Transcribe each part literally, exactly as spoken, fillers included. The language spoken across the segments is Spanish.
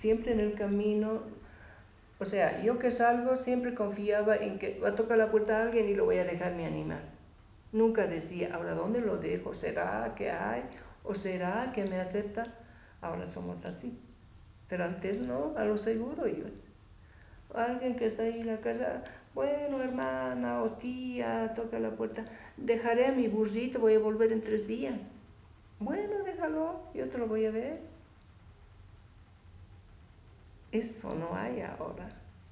siempre en el camino, o sea, yo que salgo siempre confiaba en que va a tocar la puerta a alguien y lo voy a dejar mi animal. Nunca decía, ahora ¿dónde lo dejo? ¿Será que hay? ¿O será que me acepta? Ahora somos así. Pero antes no, a lo seguro iba. Alguien que está ahí en la casa, bueno, hermana o tía, toca la puerta, dejaré a mi burrito, voy a volver en tres días. Bueno, déjalo, yo te lo voy a ver. Eso no hay ahora.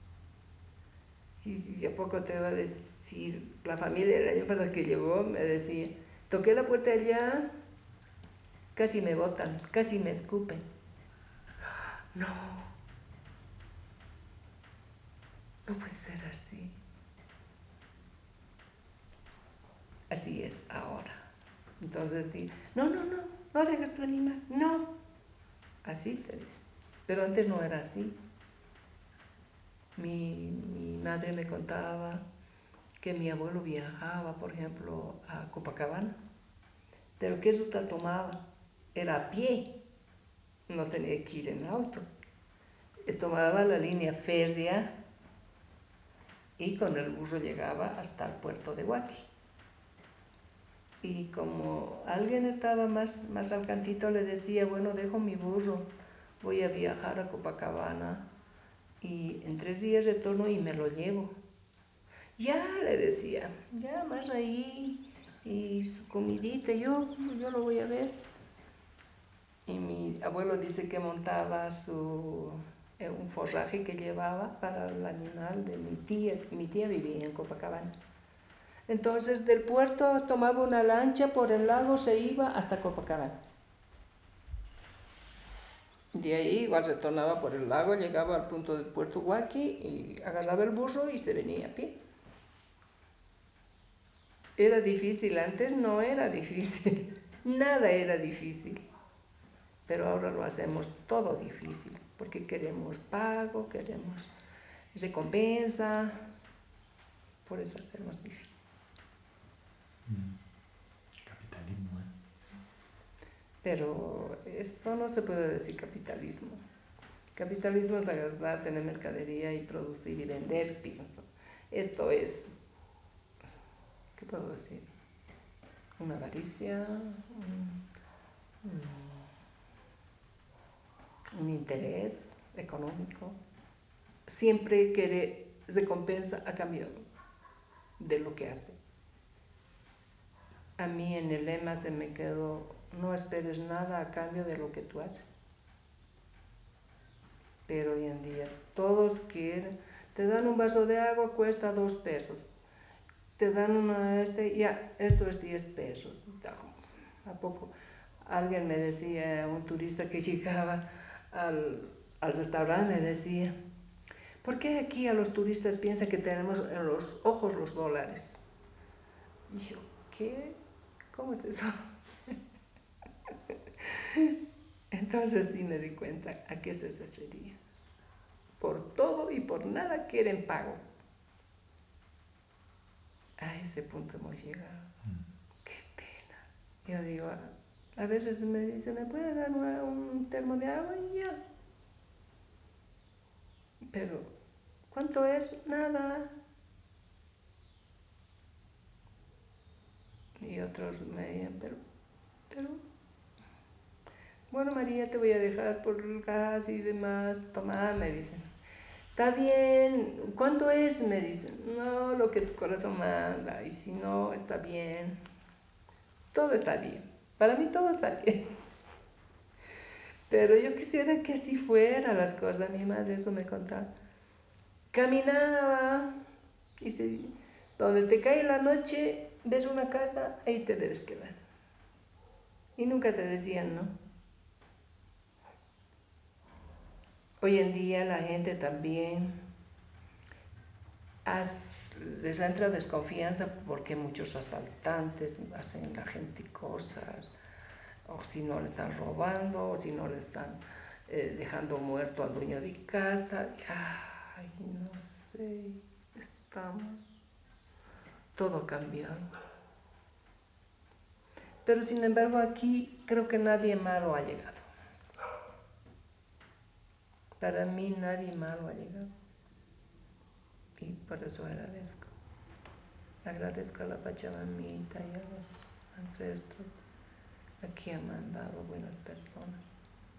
Y si a poco te va a decir, la familia el año pasado que llegó me decía, toqué la puerta allá, casi me botan, casi me escupen. No, no puede ser así. Así es ahora. Entonces, di, no, no, no, no dejes tu animal, no. Así se dice. Pero antes no era así. Mi, mi madre me contaba que mi abuelo viajaba, por ejemplo, a Copacabana. Pero ¿qué ruta tomaba? Era a pie, no tenía que ir en auto. Tomaba la línea férrea y con el burro llegaba hasta el puerto de Huaki. Y como alguien estaba más, más al cantito, le decía, bueno, dejo mi burro, voy a viajar a Copacabana y en tres días retorno y me lo llevo. Ya, le decía, ya más ahí y su comidita, yo, yo lo voy a ver. Y mi abuelo dice que montaba su, eh, un forraje que llevaba para el animal de mi tía. Mi tía vivía en Copacabana. Entonces del puerto tomaba una lancha por el lago, se iba hasta Copacabana. De ahí igual retornaba por el lago, llegaba al punto del puerto Huaki y agarraba el burro y se venía a pie. Era difícil, antes no era difícil, nada era difícil. Pero ahora lo hacemos todo difícil, porque queremos pago, queremos recompensa, por eso hacemos difícil. Mm. Capitalismo, ¿eh? Pero esto no se puede decir capitalismo. Capitalismo es la verdad, tener mercadería y producir y vender, pienso. Esto es, ¿qué puedo decir? Una avaricia, un, un, un interés económico. Siempre quiere recompensa a cambio de lo que hace. A mí en el lema se me quedó, no esperes nada a cambio de lo que tú haces. Pero hoy en día todos quieren, te dan un vaso de agua, cuesta dos pesos. Te dan una, este, ya, esto es diez pesos. ¿A poco? Alguien me decía, un turista que llegaba al, al restaurante me decía, ¿por qué aquí a los turistas piensan que tenemos en los ojos los dólares? Y yo, ¿qué? ¿Cómo es eso? Entonces sí me di cuenta a qué se refería. Por todo y por nada quieren pago. A ese punto hemos llegado. Mm. Qué pena. Yo digo, a veces me dice, ¿me puede dar una, un termo de agua? Y ya. Pero, ¿cuánto es? Nada. Y otros me decían, pero, pero, bueno María, te voy a dejar por el gas y demás. Toma, me dicen. Está bien, ¿cuánto es? Me dicen. No, lo que tu corazón manda. Y si no, está bien. Todo está bien. Para mí todo está bien. Pero yo quisiera que así fueran las cosas. Mi madre eso me contaba. Caminaba y si donde te cae la noche, ves una casa, ahí te debes quedar. Y nunca te decían no. Hoy en día la gente también has, les entra desconfianza porque muchos asaltantes hacen a la gente cosas, o si no le están robando, o si no le están eh, dejando muerto al dueño de casa. Ay, no sé, estamos todo cambiado. Pero sin embargo aquí creo que nadie malo ha llegado. Para mí nadie malo ha llegado. Y por eso agradezco. Agradezco a la Pachamamita y a los ancestros. Aquí han mandado buenas personas.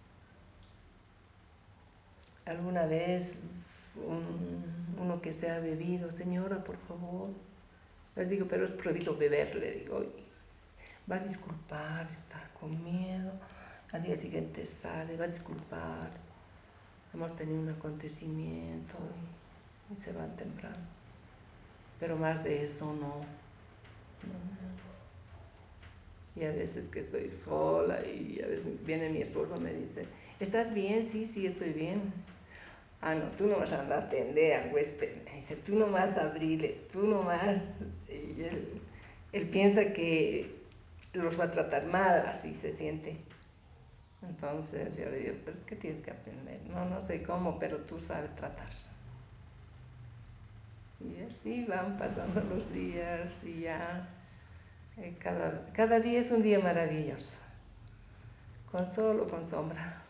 Alguna vez un, uno que se ha bebido, señora, por favor. Les digo, pero es prohibido beber, le digo. Va a disculpar, está con miedo. Al día siguiente sale, va a disculpar. Hemos tenido un acontecimiento y, y se van temprano. Pero más de eso no. no. Y a veces que estoy sola y a veces viene mi esposo y me dice, ¿estás bien? Sí, sí, estoy bien. Ah, no, tú no vas a andar a atender al huésped. Me dice, tú no vas a abrirle, tú no vas. Y él, él piensa que los va a tratar mal, así se siente. Entonces yo le digo, pero es que tienes que aprender. No, no sé cómo, pero tú sabes tratar. Y así van pasando los días y ya eh, cada, cada día es un día maravilloso, con sol o con sombra.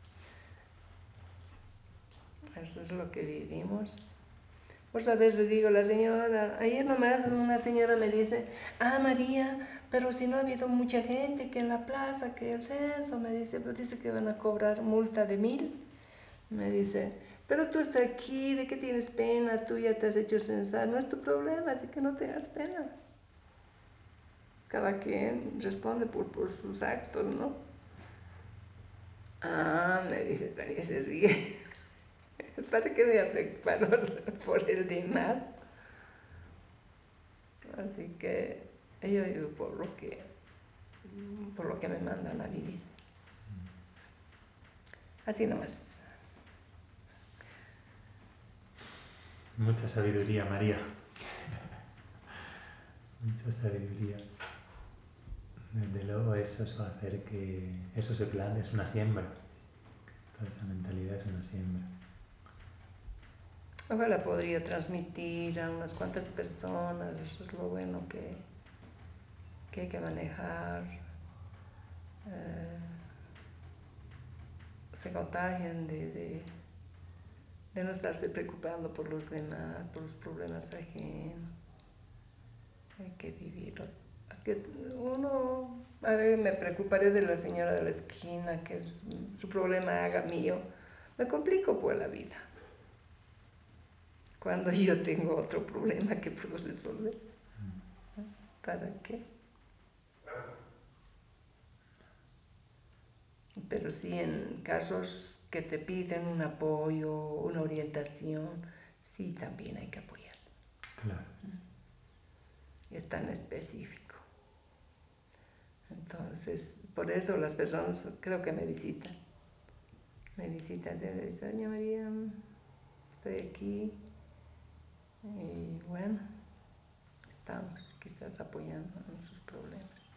Eso es lo que vivimos. Pues a veces digo, la señora, ayer nomás una señora me dice, ah María, pero si no ha habido mucha gente que en la plaza, que el censo, me dice, pero dice que van a cobrar multa de mil. Me dice, pero tú estás aquí, ¿de qué tienes pena? Tú ya te has hecho censar, no es tu problema, así que no tengas pena. Cada quien responde por, por sus actos, ¿no? Ah, me dice, Tania se ríe. ¿Para qué me voy a preocupar por el demás? Así que yo vivo por lo que, por lo que me mandan a vivir. Así nomás. Mucha sabiduría, María. Mucha sabiduría. Desde luego eso va a hacer que eso se plante, es una siembra. Toda esa mentalidad es una siembra. Ojalá podría transmitir a unas cuantas personas, eso es lo bueno que, que hay que manejar. Eh, se contagian de, de, de no estarse preocupando por los demás, por los problemas ajenos. Hay que vivirlo. Es que uno, a ver, me preocuparé de la señora de la esquina, que es, su problema haga mío. Me complico pues la vida. Cuando yo tengo otro problema que puedo resolver. ¿Para qué? Pero sí en casos que te piden un apoyo, una orientación, sí también hay que apoyar. Claro. Es tan específico. Entonces, por eso las personas creo que me visitan. Me visitan y me dicen, doña María, estoy aquí. Y bueno, estamos quizás apoyando en sus problemas.